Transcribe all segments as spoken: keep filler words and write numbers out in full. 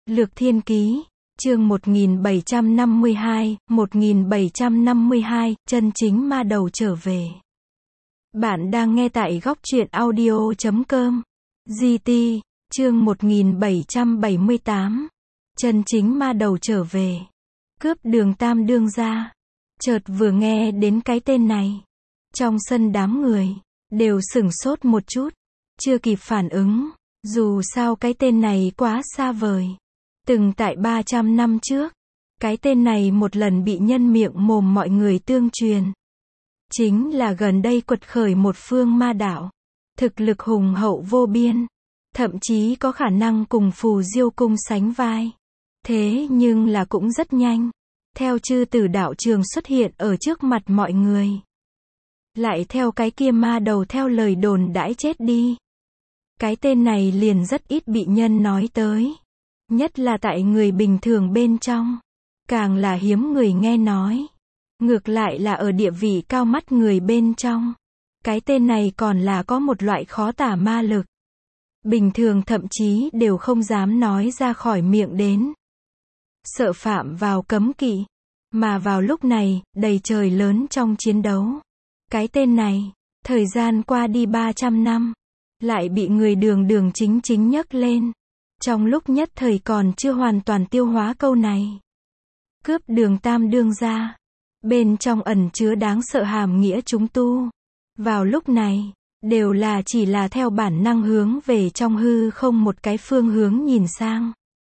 Lược Thiên Ký, chương một nghìn bảy trăm năm mươi hai, một nghìn bảy trăm năm mươi hai, chân chính ma đầu trở về. Bạn đang nghe tại góc truyện audio chấm com. giê tê, chương một nghìn bảy trăm bảy mươi tám. Chân chính ma đầu trở về. Cướp đường Tam Đương gia. Chợt vừa nghe đến cái tên này, trong sân đám người đều sửng sốt một chút, chưa kịp phản ứng, dù sao cái tên này quá xa vời. Từng tại ba trăm năm trước, cái tên này một lần bị nhân miệng mồm mọi người tương truyền. Chính là gần đây quật khởi một phương ma đạo, thực lực hùng hậu vô biên, thậm chí có khả năng cùng Phù Diêu Cung sánh vai. Thế nhưng là cũng rất nhanh, theo chư tử đạo trường xuất hiện ở trước mặt mọi người. Lại theo cái kia ma đầu theo lời đồn đãi chết đi. Cái tên này liền rất ít bị nhân nói tới. Nhất là tại người bình thường bên trong. Càng là hiếm người nghe nói. Ngược lại là ở địa vị cao mắt người bên trong. Cái tên này còn là có một loại khó tả ma lực. Bình thường thậm chí đều không dám nói ra khỏi miệng đến. Sợ phạm vào cấm kỵ. Mà vào lúc này, đầy trời lớn trong chiến đấu. Cái tên này, thời gian qua đi ba trăm năm, lại bị người đường đường chính chính nhấc lên. Trong lúc nhất thời còn chưa hoàn toàn tiêu hóa câu này. Cướp đường Tam Đương gia. Bên trong ẩn chứa đáng sợ hàm nghĩa chúng tu. Vào lúc này, đều là chỉ là theo bản năng hướng về trong hư không một cái phương hướng nhìn sang.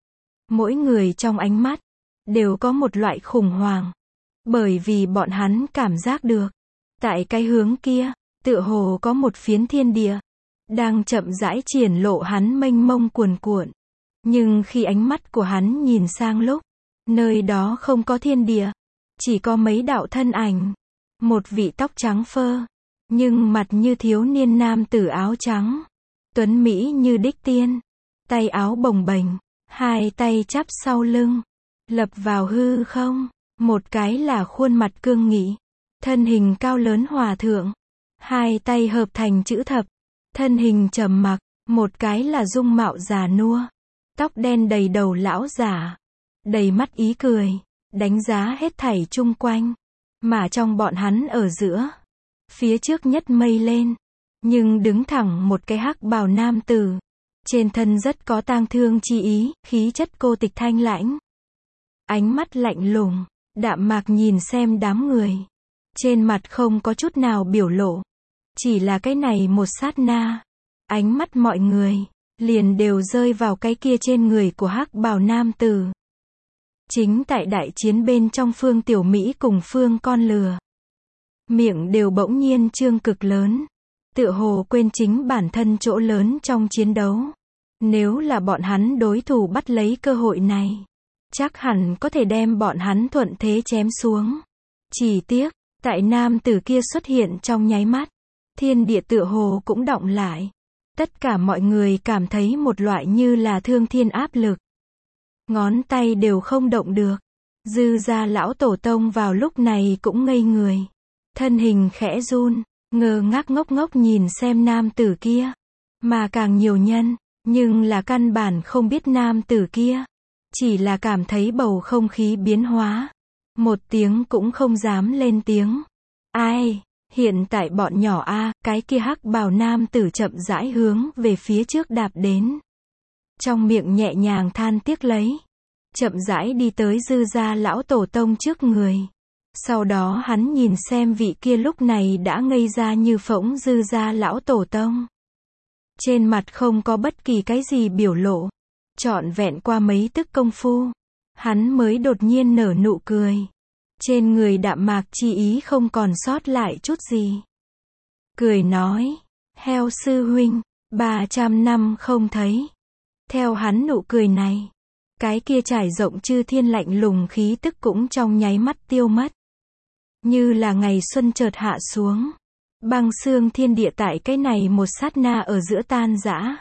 Mỗi người trong ánh mắt, đều có một loại khủng hoảng. Bởi vì bọn hắn cảm giác được, tại cái hướng kia, tựa hồ có một phiến thiên địa, đang chậm rãi triển lộ hắn mênh mông cuồn cuộn. Nhưng khi ánh mắt của hắn nhìn sang lúc, nơi đó không có thiên địa, chỉ có mấy đạo thân ảnh. Một vị tóc trắng phơ, nhưng mặt như thiếu niên nam tử áo trắng. Tuấn Mỹ như đích tiên, tay áo bồng bềnh, hai tay chắp sau lưng, lập vào hư không. Một cái là khuôn mặt cương nghị, thân hình cao lớn hòa thượng, hai tay hợp thành chữ thập, thân hình trầm mặc. Một cái là dung mạo già nua, tóc đen đầy đầu lão giả, đầy mắt ý cười, đánh giá hết thảy chung quanh. Mà trong bọn hắn ở giữa, phía trước nhất mây lên, nhưng đứng thẳng một cái hắc bào nam tử. Trên thân rất có tang thương chi ý, khí chất cô tịch thanh lãnh. Ánh mắt lạnh lùng, đạm mạc nhìn xem đám người. Trên mặt không có chút nào biểu lộ. Chỉ là cái này một sát na, ánh mắt mọi người liền đều rơi vào cái kia trên người của hắc bào nam tử. Chính tại đại chiến bên trong Phương Tiểu Mỹ cùng Phương Con Lừa, miệng đều bỗng nhiên trương cực lớn, tựa hồ quên chính bản thân chỗ lớn trong chiến đấu. Nếu là bọn hắn đối thủ bắt lấy cơ hội này, chắc hẳn có thể đem bọn hắn thuận thế chém xuống. Chỉ tiếc, tại nam tử kia xuất hiện trong nháy mắt, thiên địa tựa hồ cũng động lại. Tất cả mọi người cảm thấy một loại như là thương thiên áp lực. Ngón tay đều không động được. Dư gia lão tổ tông vào lúc này cũng ngây người. Thân hình khẽ run, ngơ ngác ngốc ngốc nhìn xem nam tử kia. Mà càng nhiều nhân, nhưng là căn bản không biết nam tử kia. Chỉ là cảm thấy bầu không khí biến hóa. Một tiếng cũng không dám lên tiếng. Ai? Hiện tại bọn nhỏ a, cái kia hắc bào nam tử chậm rãi hướng về phía trước đạp đến. Trong miệng nhẹ nhàng than tiếc lấy. Chậm rãi đi tới dư gia lão tổ tông trước người. Sau đó hắn nhìn xem vị kia lúc này đã ngây ra như phỗng dư gia lão tổ tông. Trên mặt không có bất kỳ cái gì biểu lộ. Trọn vẹn qua mấy tức công phu, hắn mới đột nhiên nở nụ cười. Trên người đạm mạc chi ý không còn sót lại chút gì. Cười nói, heo sư huynh, ba trăm năm không thấy. Theo hắn nụ cười này, cái kia trải rộng chư thiên lạnh lùng khí tức cũng trong nháy mắt tiêu mất. Như là ngày xuân chợt hạ xuống. Băng xương thiên địa tại cái này một sát na ở giữa tan rã.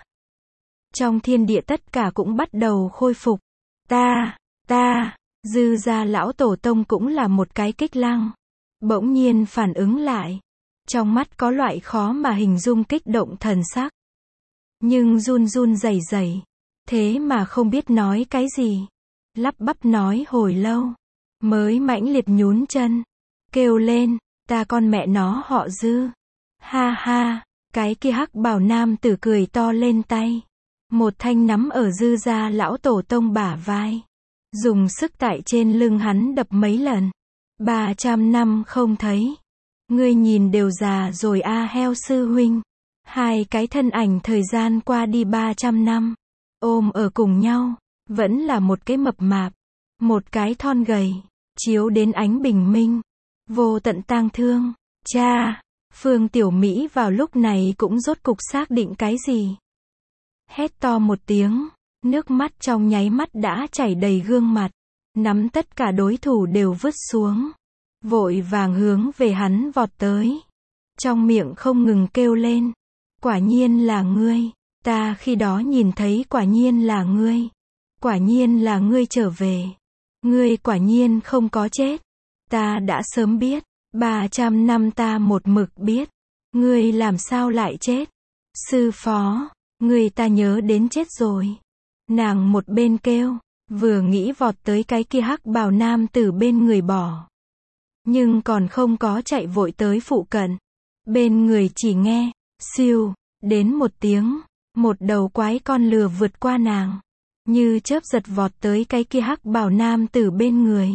Trong thiên địa tất cả cũng bắt đầu khôi phục. Ta, ta, dư gia lão tổ tông cũng là một cái kích lăng. Bỗng nhiên phản ứng lại. Trong mắt có loại khó mà hình dung kích động thần sắc. Nhưng run run rẩy rẩy, thế mà không biết nói cái gì. Lắp bắp nói hồi lâu, mới mãnh liệt nhún chân, kêu lên, ta con mẹ nó họ Dư. Ha ha, cái kia hắc bào nam tử cười to lên tay. Một thanh nắm ở Dư gia lão tổ tông bả vai. Dùng sức tại trên lưng hắn đập mấy lần. ba trăm năm không thấy. Ngươi nhìn đều già rồi a heo sư huynh. Hai cái thân ảnh thời gian qua đi ba trăm năm. Ôm ở cùng nhau. Vẫn là một cái mập mạp. Một cái thon gầy. Chiếu đến ánh bình minh. Vô tận tang thương. Cha! Phương Tiểu Mỹ vào lúc này cũng rốt cục xác định cái gì. Hét to một tiếng. Nước mắt trong nháy mắt đã chảy đầy gương mặt. Nắm tất cả đối thủ đều vứt xuống. Vội vàng hướng về hắn vọt tới. Trong miệng không ngừng kêu lên. Quả nhiên là ngươi. Ta khi đó nhìn thấy quả nhiên là ngươi. Quả nhiên là ngươi trở về. Ngươi quả nhiên không có chết. Ta đã sớm biết. ba trăm năm ta một mực biết. Ngươi làm sao lại chết? Sư phó. Ngươi ta nhớ đến chết rồi. Nàng một bên kêu. Vừa nghĩ vọt tới cái kia hắc bào nam tử bên người bỏ. Nhưng còn không có chạy vội tới phụ cận. Bên người chỉ nghe. Siêu. Đến một tiếng. Một đầu quái con lừa vượt qua nàng. Như chớp giật vọt tới cái kia hắc bào nam tử bên người.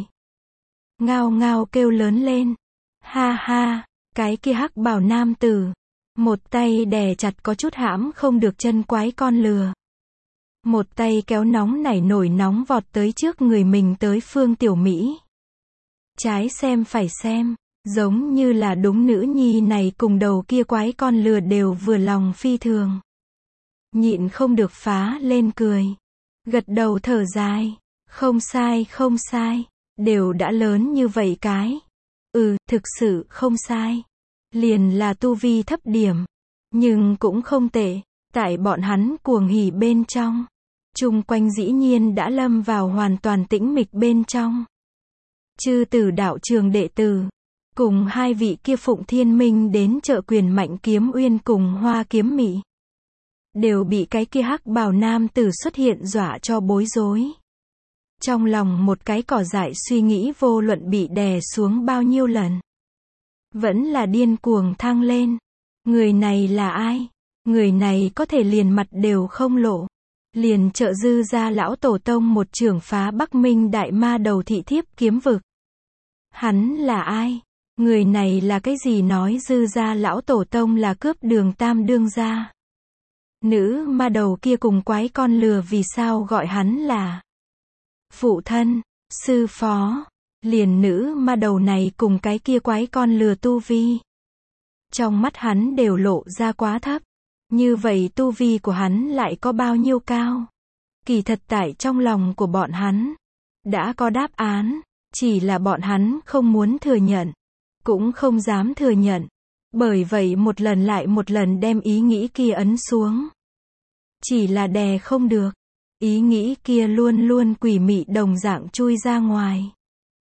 Ngao ngao kêu lớn lên. Ha ha. Cái kia hắc bào nam tử. Một tay đè chặt có chút hãm không được chân quái con lừa. Một tay kéo nóng nảy nổi nóng vọt tới trước người mình tới Phương Tiểu Mỹ. Trái xem phải xem. Giống như là đúng nữ nhi này cùng đầu kia quái con lừa đều vừa lòng phi thường. Nhịn không được phá lên cười. Gật đầu thở dài. Không sai không sai. Đều đã lớn như vậy cái. Ừ, thực sự không sai. Liền là tu vi thấp điểm. Nhưng cũng không tệ. Tại bọn hắn cuồng hỉ bên trong. Chung quanh dĩ nhiên đã lâm vào hoàn toàn tĩnh mịch bên trong. Chư tử đạo trường đệ tử. Cùng hai vị kia Phụng Thiên Minh đến trợ quyền Mạnh Kiếm Uyên cùng Hoa Kiếm Mị. Đều bị cái kia hắc bào nam tử xuất hiện dọa cho bối rối. Trong lòng một cái cỏ dại suy nghĩ vô luận bị đè xuống bao nhiêu lần. Vẫn là điên cuồng thăng lên. Người này là ai? Người này có thể liền mặt đều không lộ. Liền trợ Dư gia lão tổ tông một trưởng phá Bắc Minh đại ma đầu thị thiếp kiếm vực. Hắn là ai? Người này là cái gì nói Dư gia lão tổ tông là cướp Đường Tam đương gia? Nữ ma đầu kia cùng quái con lừa vì sao gọi hắn là phụ thân, sư phó? Liền nữ ma đầu này cùng cái kia quái con lừa tu vi. Trong mắt hắn đều lộ ra quá thấp. Như vậy tu vi của hắn lại có bao nhiêu cao? Kỳ thật tại trong lòng của bọn hắn đã có đáp án, chỉ là bọn hắn không muốn thừa nhận, cũng không dám thừa nhận. Bởi vậy một lần lại một lần đem ý nghĩ kia ấn xuống. Chỉ là đè không được. Ý nghĩ kia luôn luôn quỷ mị đồng dạng chui ra ngoài.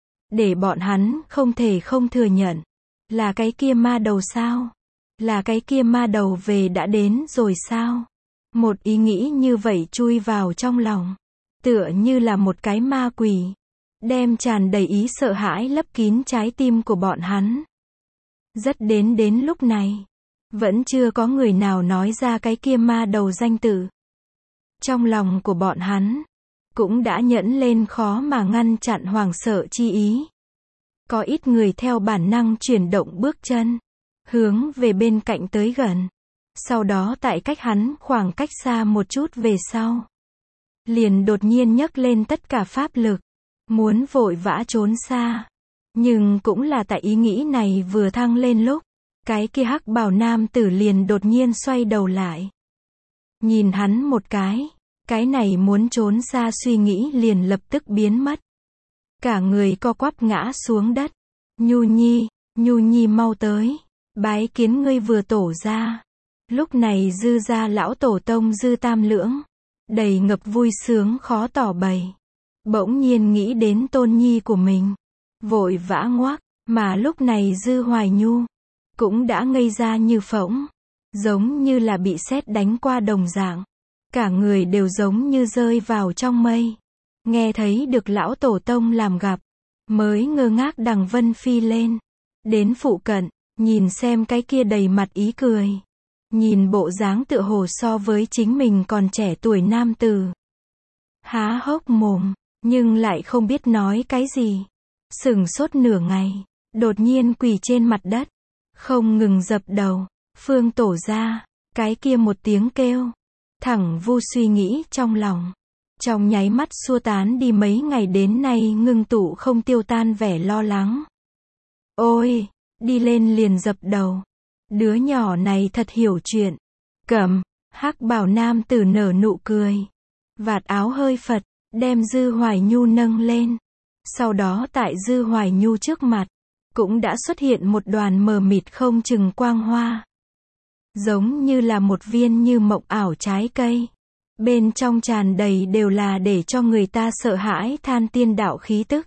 Để bọn hắn không thể không thừa nhận. Là cái kia ma đầu sao? Là cái kia ma đầu về đã đến rồi sao? Một ý nghĩ như vậy chui vào trong lòng. Tựa như là một cái ma quỷ. Đem tràn đầy ý sợ hãi lấp kín trái tim của bọn hắn. Rất đến đến lúc này. Vẫn chưa có người nào nói ra cái kia ma đầu danh tự. Trong lòng của bọn hắn. Cũng đã nhẫn lên khó mà ngăn chặn hoảng sợ chi ý. Có ít người theo bản năng chuyển động bước chân. Hướng về bên cạnh tới gần. Sau đó tại cách hắn khoảng cách xa một chút về sau. Liền đột nhiên nhấc lên tất cả pháp lực. Muốn vội vã trốn xa. Nhưng cũng là tại ý nghĩ này vừa thăng lên lúc. Cái kia hắc bào nam tử liền đột nhiên xoay đầu lại. Nhìn hắn một cái. Cái này muốn trốn xa suy nghĩ liền lập tức biến mất. Cả người co quắp ngã xuống đất. Nhu Nhi, Nhu Nhi mau tới. Bái kiến ngươi vừa tổ ra. Lúc này Dư gia lão tổ tông Dư Tam Lưỡng. Đầy ngập vui sướng khó tỏ bày. Bỗng nhiên nghĩ đến tôn nhi của mình. Vội vã ngoác. Mà lúc này Dư Hoài Nhu. Cũng đã ngây ra như phỗng. Giống như là bị sét đánh qua đồng dạng. Cả người đều giống như rơi vào trong mây. Nghe thấy được lão tổ tông làm gặp, mới ngơ ngác đằng Vân Phi lên. Đến phụ cận, nhìn xem cái kia đầy mặt ý cười. Nhìn bộ dáng tựa hồ so với chính mình còn trẻ tuổi nam tử. Há hốc mồm, nhưng lại không biết nói cái gì. Sửng sốt nửa ngày, đột nhiên quỳ trên mặt đất, không ngừng dập đầu. Phương Tổ gia, cái kia một tiếng kêu, thẳng vu suy nghĩ trong lòng. Trong nháy mắt xua tán đi mấy ngày đến nay ngưng tụ không tiêu tan vẻ lo lắng. Ôi, đi lên liền dập đầu. Đứa nhỏ này thật hiểu chuyện. Cẩm, hắc bào nam tử nở nụ cười. Vạt áo hơi phật, đem Dư Hoài Nhu nâng lên. Sau đó tại Dư Hoài Nhu trước mặt, cũng đã xuất hiện một đoàn mờ mịt không chừng quang hoa. Giống như là một viên như mộng ảo trái cây. Bên trong tràn đầy đều là để cho người ta sợ hãi than tiên đạo khí tức.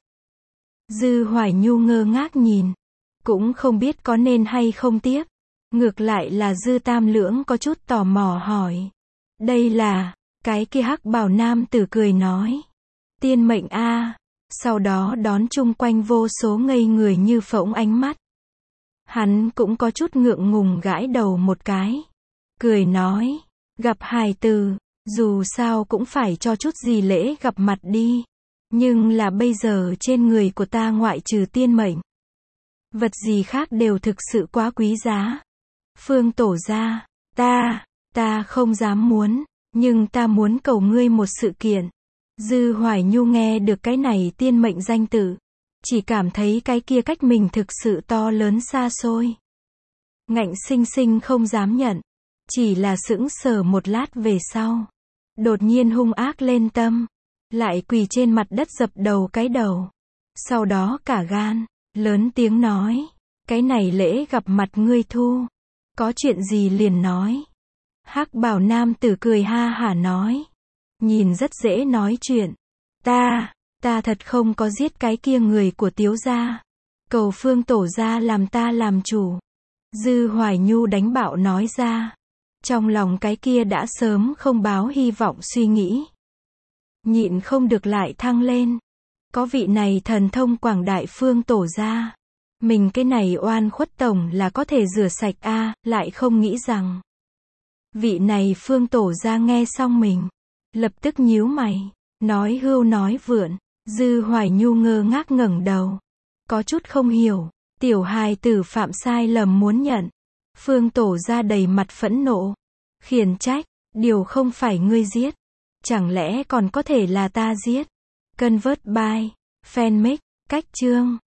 Dư Hoài Nhu ngơ ngác nhìn, cũng không biết có nên hay không tiếp. Ngược lại là Dư Tam Lưỡng có chút tò mò hỏi. Đây là, cái kia hắc bào nam tử cười nói. Tiên mệnh a. Sau đó đón chung quanh vô số ngây người như phỗng ánh mắt. Hắn cũng có chút ngượng ngùng gãi đầu một cái. Cười nói, gặp hài tử, dù sao cũng phải cho chút gì lễ gặp mặt đi. Nhưng là bây giờ trên người của ta ngoại trừ tiên mệnh, vật gì khác đều thực sự quá quý giá. Phương Tổ gia, ta, ta không dám muốn, nhưng ta muốn cầu ngươi một sự kiện. Dư Hoài Nhu nghe được cái này tiên mệnh danh tự, chỉ cảm thấy cái kia cách mình thực sự to lớn xa xôi. Ngạnh sinh sinh không dám nhận, chỉ là sững sờ một lát về sau. Đột nhiên hung ác lên tâm, lại quỳ trên mặt đất dập đầu cái đầu. Sau đó cả gan, lớn tiếng nói, cái này lễ gặp mặt ngươi thu, có chuyện gì liền nói. Hắc bào nam tử cười ha hả nói, nhìn rất dễ nói chuyện. Ta, ta thật không có giết cái kia người của Tiếu gia. Cầu Phương Tổ gia làm ta làm chủ. Dư Hoài Nhu đánh bạo nói ra. Trong lòng cái kia đã sớm không báo hy vọng suy nghĩ. Nhịn không được lại thăng lên. Có vị này thần thông quảng đại Phương Tổ gia. Mình cái này oan khuất tổng là có thể rửa sạch a, lại không nghĩ rằng. Vị này Phương Tổ gia nghe xong mình, lập tức nhíu mày, nói hưu nói vượn. Dư Hoài Nhu ngơ ngác ngẩng đầu, có chút không hiểu, tiểu hài tử phạm sai lầm muốn nhận. Phương Tổ gia đầy mặt phẫn nộ, khiển trách, điều không phải ngươi giết, chẳng lẽ còn có thể là ta giết. Convert by Fanmake, cách chương